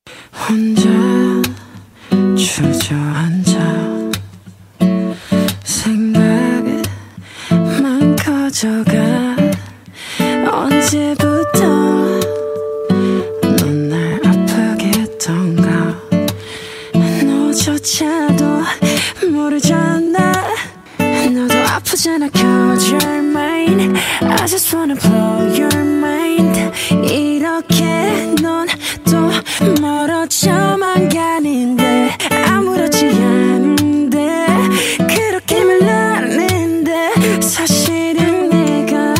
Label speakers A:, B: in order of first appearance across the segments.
A: 혼자 주저앉아 생각만 커져가. 언제부터 넌 날 아프게 했던가. 너조차도 모르잖아. 너도 아프잖아. Cause you're mine. I just wanna blow your mind. 이렇게 넌 또 멀어져만 가는데 아무렇지 않은데 그렇게 말하는데 사실은 내가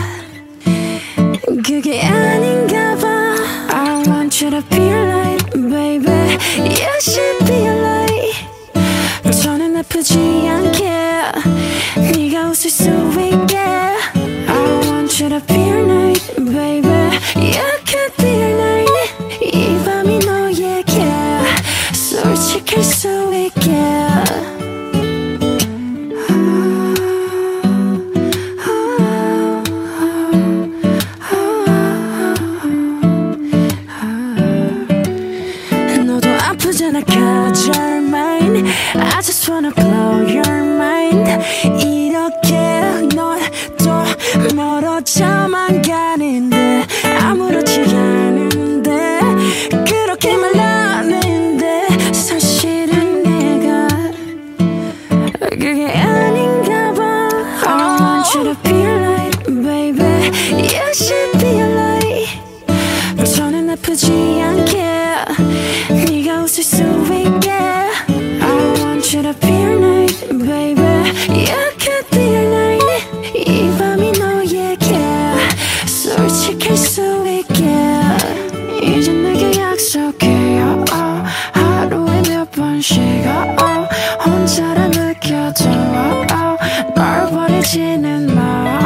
A: 그게 아닌가 봐. I want you to be a light, baby. You should be a light. 저는 아프지 않게 네가 웃을 수 있게. I want you to be a light, baby. You could be a light. 이 밤이 너에게 솔직할 수 있게. 너도 아프잖아. Cause you're mine. I just wanna blow your mind. 이렇게 넌 또 멀어져만 가는데 아무렇지 않은데 그렇게 말하는데 사실은 내가 그게 아닌가 봐. I want you to be a light, baby. You should be a light. 저는 아프지 않게 네가 웃을 수 있게. I want you to be a light, baby. You could be a light. 이 밤이 너에게 솔직할 수 있게. 이제 내게 약속해요. 하루에 몇 번씩 혼자라 느껴도 널 버리지는 마.